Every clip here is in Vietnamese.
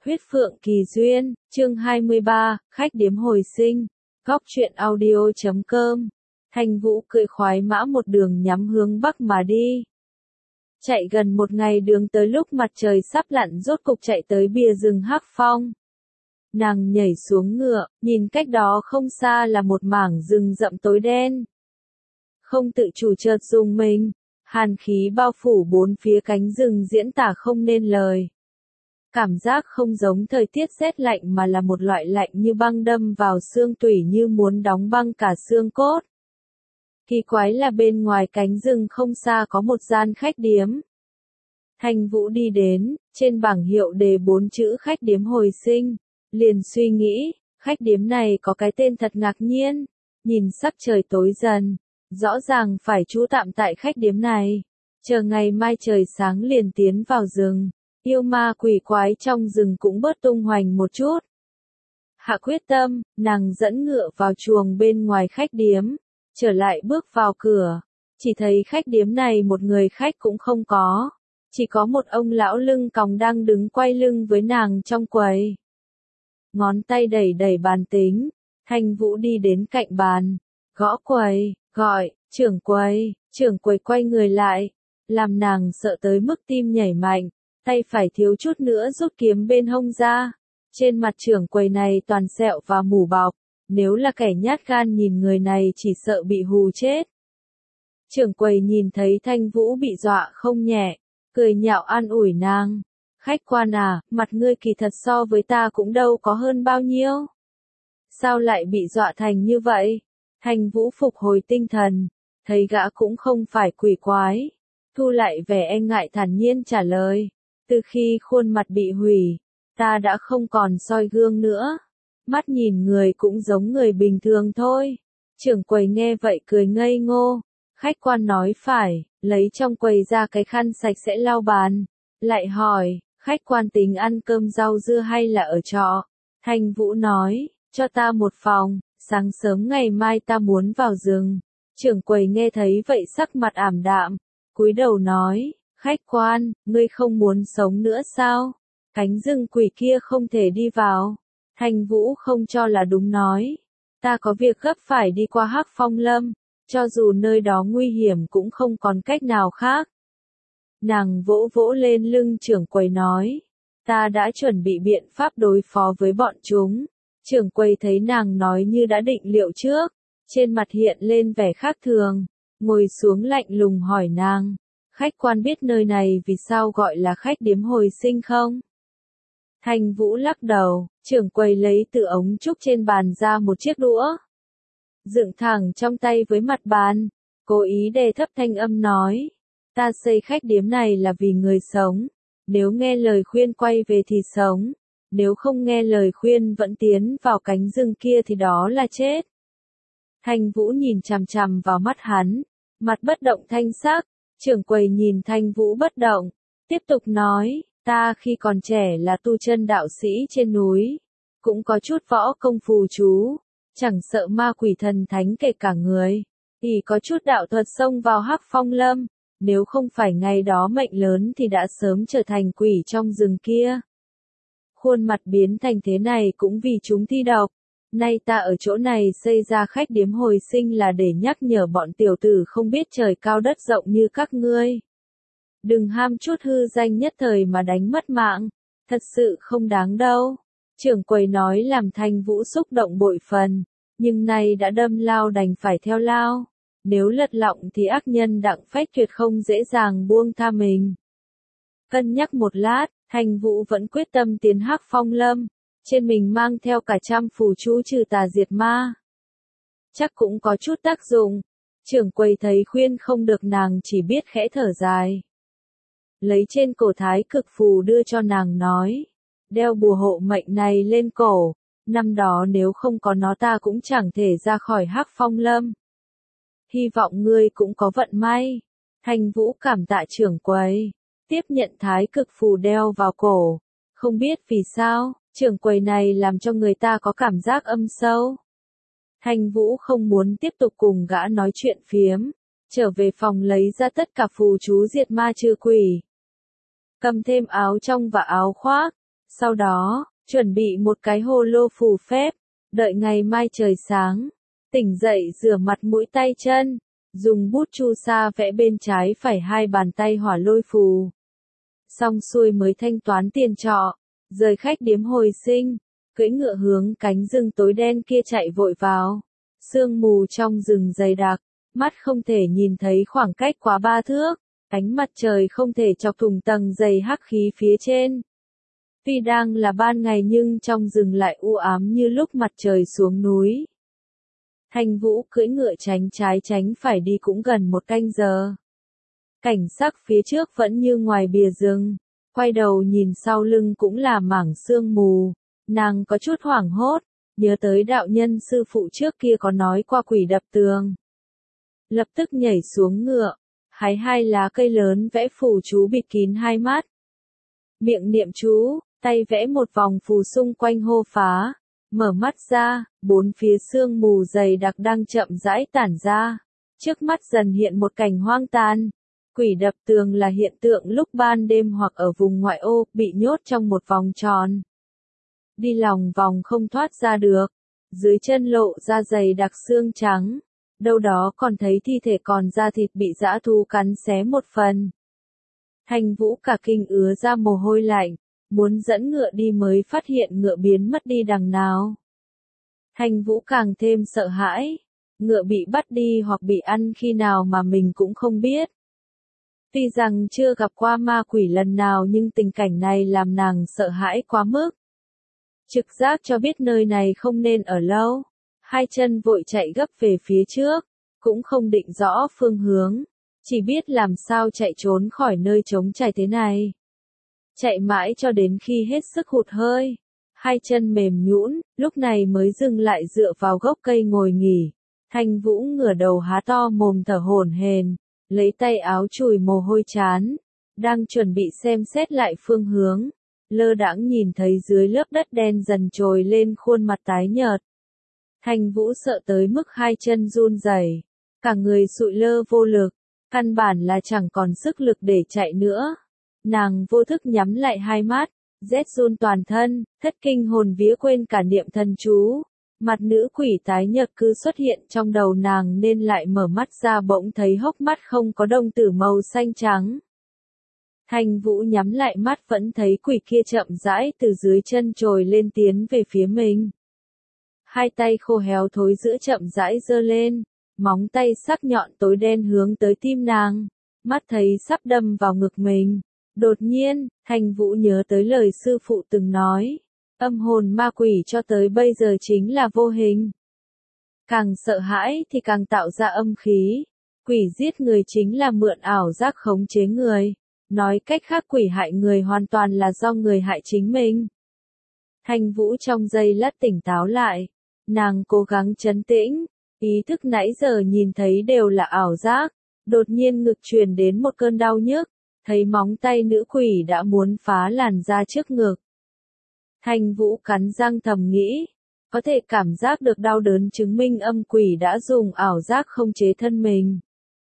Huyết Phượng Kỳ Duyên, chương 23, khách điếm hồi sinh, góc truyện audio.com. Thanh Vũ cưỡi khoái mã một đường nhắm hướng bắc mà đi. Chạy gần một ngày đường tới lúc mặt trời sắp lặn rốt cục chạy tới bìa rừng Hắc Phong. Nàng nhảy xuống ngựa, nhìn cách đó không xa là một mảng rừng rậm tối đen. Không tự chủ chợt rùng mình, hàn khí bao phủ bốn phía cánh rừng diễn tả không nên lời. Cảm giác không giống thời tiết rét lạnh mà là một loại lạnh như băng đâm vào xương tủy như muốn đóng băng cả xương cốt. Kỳ quái là bên ngoài cánh rừng không xa có một gian khách điếm. Thanh Vũ đi đến, trên bảng hiệu đề 4 chữ khách điếm hồi sinh, liền suy nghĩ, khách điếm này có cái tên thật ngạc nhiên, nhìn sắc trời tối dần, rõ ràng phải trú tạm tại khách điếm này, chờ ngày mai trời sáng liền tiến vào rừng. Yêu ma quỷ quái trong rừng cũng bớt tung hoành một chút. Hạ quyết tâm, nàng dẫn ngựa vào chuồng bên ngoài khách điếm, trở lại bước vào cửa, chỉ thấy khách điếm này một người khách cũng không có, chỉ có một ông lão lưng còng đang đứng quay lưng với nàng trong quầy. Ngón tay đẩy đẩy bàn tính, Thanh Vũ đi đến cạnh bàn, gõ quầy, gọi, trưởng quầy quay người lại, làm nàng sợ tới mức tim nhảy mạnh. Tay phải thiếu chút nữa rút kiếm bên hông ra. Trên mặt trưởng quầy này toàn sẹo và mủ bọc, nếu là kẻ nhát gan nhìn người này chỉ sợ bị hù chết. Trưởng quầy nhìn thấy Thanh Vũ bị dọa không nhẹ, cười nhạo an ủi nàng. Khách quan à, mặt ngươi kỳ thật so với ta cũng đâu có hơn bao nhiêu. Sao lại bị dọa thành như vậy? Thanh Vũ phục hồi tinh thần, thấy gã cũng không phải quỷ quái. Thu lại vẻ e ngại thản nhiên trả lời. Từ khi khuôn mặt bị hủy, ta đã không còn soi gương nữa. Mắt nhìn người cũng giống người bình thường thôi. Trưởng quầy nghe vậy cười ngây ngô. Khách quan nói phải, lấy trong quầy ra cái khăn sạch sẽ lau bàn. Lại hỏi, khách quan tính ăn cơm rau dưa hay là ở trọ? Thanh Vũ nói, cho ta một phòng, sáng sớm ngày mai ta muốn vào rừng. Trưởng quầy nghe thấy vậy sắc mặt ảm đạm, cúi đầu nói. Khách quan, ngươi không muốn sống nữa sao? Cánh rừng quỷ kia không thể đi vào. Thanh Vũ không cho là đúng nói. Ta có việc gấp phải đi qua Hắc Phong Lâm, cho dù nơi đó nguy hiểm cũng không còn cách nào khác. Nàng vỗ vỗ lên lưng trưởng quầy nói. Ta đã chuẩn bị biện pháp đối phó với bọn chúng. Trưởng quầy thấy nàng nói như đã định liệu trước. Trên mặt hiện lên vẻ khác thường. Ngồi xuống lạnh lùng hỏi nàng. Khách quan biết nơi này vì sao gọi là khách điếm hồi sinh không? Thanh Vũ lắc đầu, trưởng quầy lấy từ ống trúc trên bàn ra một chiếc đũa. Dựng thẳng trong tay với mặt bàn, cố ý đề thấp thanh âm nói. Ta xây khách điếm này là vì người sống, nếu nghe lời khuyên quay về thì sống, nếu không nghe lời khuyên vẫn tiến vào cánh rừng kia thì đó là chết. Thanh Vũ nhìn chằm chằm vào mắt hắn, mặt bất động thanh sắc. Trưởng quầy nhìn Thanh Vũ bất động, tiếp tục nói, ta khi còn trẻ là tu chân đạo sĩ trên núi, cũng có chút võ công phù chú, chẳng sợ ma quỷ thần thánh kể cả người, thì có chút đạo thuật xông vào Hắc Phong Lâm, nếu không phải ngày đó mệnh lớn thì đã sớm trở thành quỷ trong rừng kia. Khuôn mặt biến thành thế này cũng vì chúng thi độc. Nay ta ở chỗ này xây ra khách điếm hồi sinh là để nhắc nhở bọn tiểu tử không biết trời cao đất rộng như các ngươi. Đừng ham chút hư danh nhất thời mà đánh mất mạng, thật sự không đáng đâu. Trưởng quầy nói làm Thanh Vũ xúc động bội phần, nhưng nay đã đâm lao đành phải theo lao. Nếu lật lọng thì ác nhân Đặng Phách Tuyệt không dễ dàng buông tha mình. Cân nhắc một lát, Thanh Vũ vẫn quyết tâm tiến Hắc Phong Lâm. Trên mình mang theo cả trăm phù chú trừ tà diệt ma. Chắc cũng có chút tác dụng. Trưởng quầy thấy khuyên không được nàng chỉ biết khẽ thở dài. Lấy trên cổ thái cực phù đưa cho nàng nói. Đeo bùa hộ mệnh này lên cổ. Năm đó nếu không có nó ta cũng chẳng thể ra khỏi Hắc Phong Lâm. Hy vọng ngươi cũng có vận may. Thanh Vũ cảm tạ trưởng quầy. Tiếp nhận thái cực phù đeo vào cổ. Không biết vì sao. Trưởng quầy này làm cho người ta có cảm giác âm sâu. Thanh Vũ không muốn tiếp tục cùng gã nói chuyện phiếm, trở về phòng lấy ra tất cả phù chú diệt ma trừ quỷ. Cầm thêm áo trong và áo khoác, Sau đó, chuẩn bị một cái hồ lô phù phép, đợi ngày mai trời sáng, tỉnh dậy rửa mặt mũi tay chân, dùng bút chu sa vẽ bên trái phải 2 bàn tay hỏa lôi phù. Xong xuôi mới thanh toán tiền trọ, rời khách điếm hồi sinh, cưỡi ngựa hướng cánh rừng tối đen kia chạy vội vào. Sương mù trong rừng dày đặc, mắt không thể nhìn thấy khoảng cách quá 3 thước, ánh mặt trời không thể chọc thủng tầng dày hắc khí phía trên. Tuy đang là ban ngày nhưng trong rừng lại u ám như lúc mặt trời xuống núi. Thanh Vũ cưỡi ngựa tránh trái tránh phải đi cũng gần 1 canh giờ. Cảnh sắc phía trước vẫn như ngoài bìa rừng, quay đầu nhìn sau lưng cũng là mảng sương mù, nàng có chút hoảng hốt, nhớ tới đạo nhân sư phụ trước kia có nói qua quỷ đập tường. Lập tức nhảy xuống ngựa, hái 2 lá cây lớn vẽ phù chú bịt kín 2 mắt. Miệng niệm chú, tay vẽ một vòng phù xung quanh hô phá, mở mắt ra, 4 phía sương mù dày đặc đang chậm rãi tản ra. Trước mắt dần hiện một cảnh hoang tàn. Quỷ đập tường là hiện tượng lúc ban đêm hoặc ở vùng ngoại ô, bị nhốt trong một vòng tròn. Đi lòng vòng không thoát ra được, dưới chân lộ ra dày đặc xương trắng, đâu đó còn thấy thi thể còn da thịt bị dã thú cắn xé một phần. Thanh Vũ cả kinh ứa ra mồ hôi lạnh, muốn dẫn ngựa đi mới phát hiện ngựa biến mất đi đằng nào. Thanh Vũ càng thêm sợ hãi, ngựa bị bắt đi hoặc bị ăn khi nào mà mình cũng không biết. Tuy rằng chưa gặp qua ma quỷ lần nào nhưng tình cảnh này làm nàng sợ hãi quá mức. Trực giác cho biết nơi này không nên ở lâu, 2 chân vội chạy gấp về phía trước, cũng không định rõ phương hướng, chỉ biết làm sao chạy trốn khỏi nơi trống trải thế này. Chạy mãi cho đến khi hết sức hụt hơi, 2 chân mềm nhũn, lúc này mới dừng lại dựa vào gốc cây ngồi nghỉ. Thanh Vũ ngửa đầu há to mồm thở hổn hển, lấy tay áo chùi mồ hôi trán, đang chuẩn bị xem xét lại phương hướng, lơ đãng nhìn thấy dưới lớp đất đen dần trồi lên khuôn mặt tái nhợt. Thanh Vũ sợ tới mức 2 chân run rẩy, cả người sụi lơ vô lực, căn bản là chẳng còn sức lực để chạy nữa. Nàng vô thức nhắm lại 2 mắt, rét run toàn thân, thất kinh hồn vía quên cả niệm thần chú. Mặt nữ quỷ tái nhợt cứ xuất hiện trong đầu nàng nên lại mở mắt ra bỗng thấy hốc mắt không có đồng tử màu xanh trắng. Thanh Vũ nhắm lại mắt vẫn thấy quỷ kia chậm rãi từ dưới chân trồi lên tiến về phía mình. 2 tay khô héo thối rữa chậm rãi giơ lên, móng tay sắc nhọn tối đen hướng tới tim nàng, mắt thấy sắp đâm vào ngực mình. Đột nhiên, Thanh Vũ nhớ tới lời sư phụ từng nói, âm hồn ma quỷ cho tới bây giờ chính là vô hình. Càng sợ hãi thì càng tạo ra âm khí, quỷ giết người chính là mượn ảo giác khống chế người, nói cách khác quỷ hại người hoàn toàn là do người hại chính mình. Thanh Vũ trong giây lát tỉnh táo lại, nàng cố gắng trấn tĩnh, ý thức nãy giờ nhìn thấy đều là ảo giác, đột nhiên ngực truyền đến một cơn đau nhức, thấy móng tay nữ quỷ đã muốn phá làn da trước ngực. Thanh Vũ cắn răng thầm nghĩ, có thể cảm giác được đau đớn chứng minh âm quỷ đã dùng ảo giác không chế thân mình.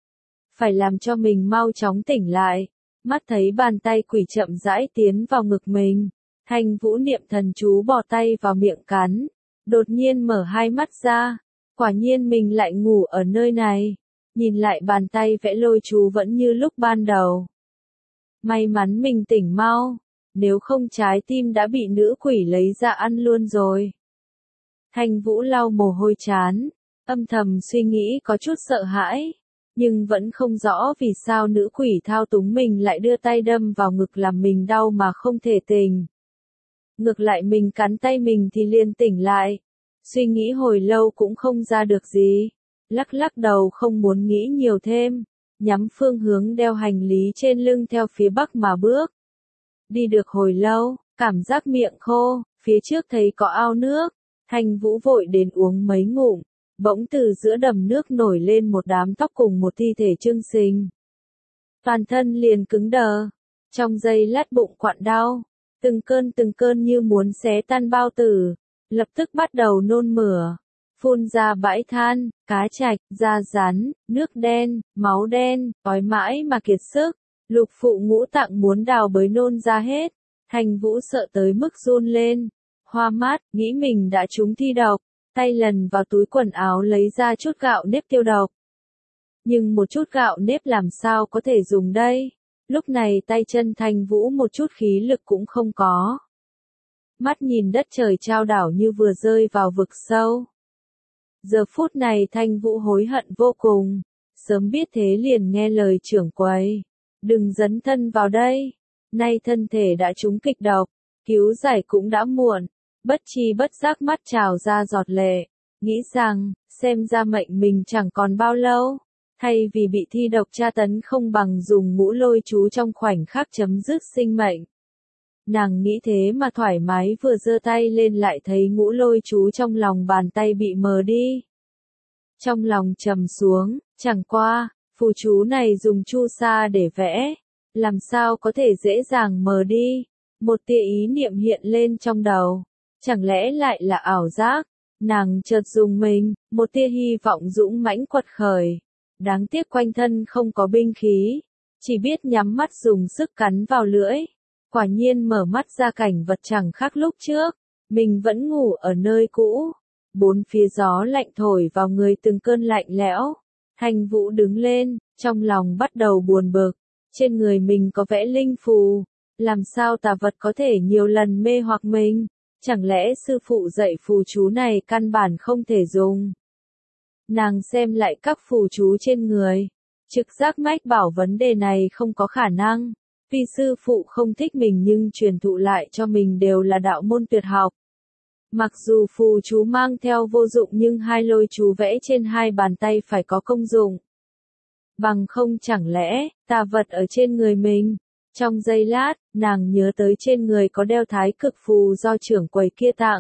Phải làm cho mình mau chóng tỉnh lại, mắt thấy bàn tay quỷ chậm rãi tiến vào ngực mình. Thanh Vũ niệm thần chú bỏ tay vào miệng cắn, đột nhiên mở 2 mắt ra, quả nhiên mình lại ngủ ở nơi này, nhìn lại bàn tay vẽ lôi chú vẫn như lúc ban đầu. May mắn mình tỉnh mau, nếu không trái tim đã bị nữ quỷ lấy ra ăn luôn rồi. Thanh Vũ lau mồ hôi trán, âm thầm suy nghĩ có chút sợ hãi, nhưng vẫn không rõ vì sao nữ quỷ thao túng mình lại đưa tay đâm vào ngực làm mình đau mà không thể tỉnh. Ngược lại mình cắn tay mình thì liền tỉnh lại, suy nghĩ hồi lâu cũng không ra được gì, lắc lắc đầu không muốn nghĩ nhiều thêm, nhắm phương hướng đeo hành lý trên lưng theo phía bắc mà bước. Đi được hồi lâu, cảm giác miệng khô, phía trước thấy có ao nước, Thanh Vũ vội đến uống mấy ngụm, bỗng từ giữa đầm nước nổi lên một đám tóc cùng một thi thể chưng xình. Toàn thân liền cứng đờ, trong giây lát bụng quặn đau, từng cơn như muốn xé tan bao tử, lập tức bắt đầu nôn mửa, phun ra bãi than, cá trạch, da rắn, nước đen, máu đen, ói mãi mà kiệt sức, lục phụ ngũ tạng muốn đào bới nôn ra hết, Thanh Vũ sợ tới mức run lên, hoa mắt, nghĩ mình đã trúng thi độc, tay lần vào túi quần áo lấy ra chút gạo nếp tiêu độc. Nhưng một chút gạo nếp làm sao có thể dùng đây? Lúc này tay chân Thanh Vũ một chút khí lực cũng không có. Mắt nhìn đất trời chao đảo như vừa rơi vào vực sâu. Giờ phút này Thanh Vũ hối hận vô cùng, sớm biết thế liền nghe lời trưởng quầy. Đừng dấn thân vào đây, nay thân thể đã trúng kịch độc, cứu giải cũng đã muộn, bất chi bất giác mắt trào ra giọt lệ, nghĩ rằng, xem ra mệnh mình chẳng còn bao lâu. Thay vì bị thi độc tra tấn không bằng dùng ngũ lôi chú trong khoảnh khắc chấm dứt sinh mệnh. Nàng nghĩ thế mà thoải mái vừa giơ tay lên lại thấy ngũ lôi chú trong lòng bàn tay bị mờ đi. Trong lòng trầm xuống, chẳng qua, phù chú này dùng chu sa để vẽ, làm sao có thể dễ dàng mờ đi. Một tia ý niệm hiện lên trong đầu, chẳng lẽ lại là ảo giác, nàng chợt dùng mình, một tia hy vọng dũng mãnh quật khởi. Đáng tiếc quanh thân không có binh khí, chỉ biết nhắm mắt dùng sức cắn vào lưỡi. Quả nhiên mở mắt ra cảnh vật chẳng khác lúc trước, mình vẫn ngủ ở nơi cũ. Bốn phía gió lạnh thổi vào người từng cơn lạnh lẽo. Thanh Vũ đứng lên, trong lòng bắt đầu buồn bực. Trên người mình có vẽ linh phù, làm sao tà vật có thể nhiều lần mê hoặc mình? Chẳng lẽ sư phụ dạy phù chú này căn bản không thể dùng? Nàng xem lại các phù chú trên người, trực giác mách bảo vấn đề này không có khả năng, vì sư phụ không thích mình nhưng truyền thụ lại cho mình đều là đạo môn tuyệt học. Mặc dù phù chú mang theo vô dụng nhưng hai lôi chú vẽ trên hai bàn tay phải có công dụng. Bằng không chẳng lẽ, tà vật ở trên người mình. Trong giây lát, nàng nhớ tới trên người có đeo thái cực phù do trưởng quầy kia tặng.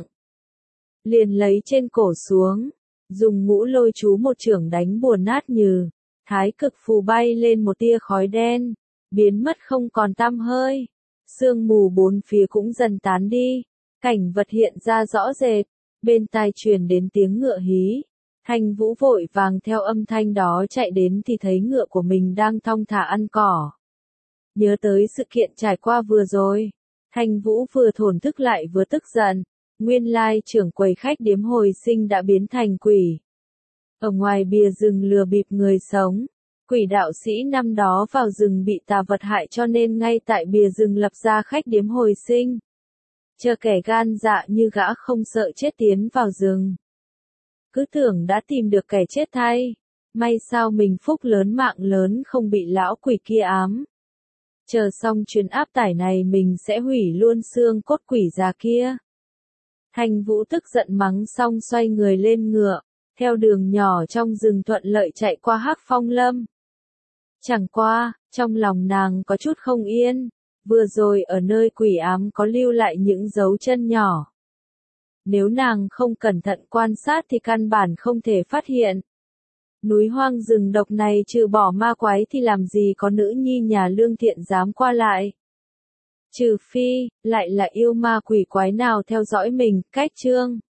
Liền lấy trên cổ xuống. Dùng ngũ lôi chú một chưởng đánh buồn nát như, thái cực phù bay lên một tia khói đen, biến mất không còn tăm hơi. Sương mù bốn phía cũng dần tán đi, cảnh vật hiện ra rõ rệt, bên tai truyền đến tiếng ngựa hí. Thanh Vũ vội vàng theo âm thanh đó chạy đến thì thấy ngựa của mình đang thong thả ăn cỏ. Nhớ tới sự kiện trải qua vừa rồi, Thanh Vũ vừa thổn thức lại vừa tức giận. Nguyên lai trưởng quầy khách điếm hồi sinh đã biến thành quỷ. Ở ngoài bìa rừng lừa bịp người sống, quỷ đạo sĩ năm đó vào rừng bị tà vật hại cho nên ngay tại bìa rừng lập ra khách điếm hồi sinh. Chờ kẻ gan dạ như gã không sợ chết tiến vào rừng. Cứ tưởng đã tìm được kẻ chết thay, may sao mình phúc lớn mạng lớn không bị lão quỷ kia ám. Chờ xong chuyến áp tải này mình sẽ hủy luôn xương cốt quỷ già kia. Thanh Vũ tức giận mắng xong xoay người lên ngựa, theo đường nhỏ trong rừng thuận lợi chạy qua Hắc Phong Lâm. Chẳng qua, trong lòng nàng có chút không yên, vừa rồi ở nơi quỷ ám có lưu lại những dấu chân nhỏ. Nếu nàng không cẩn thận quan sát thì căn bản không thể phát hiện. Núi hoang rừng độc này trừ bỏ ma quái thì làm gì có nữ nhi nhà lương thiện dám qua lại. Trừ phi, lại là yêu ma quỷ quái nào theo dõi mình, cách chương.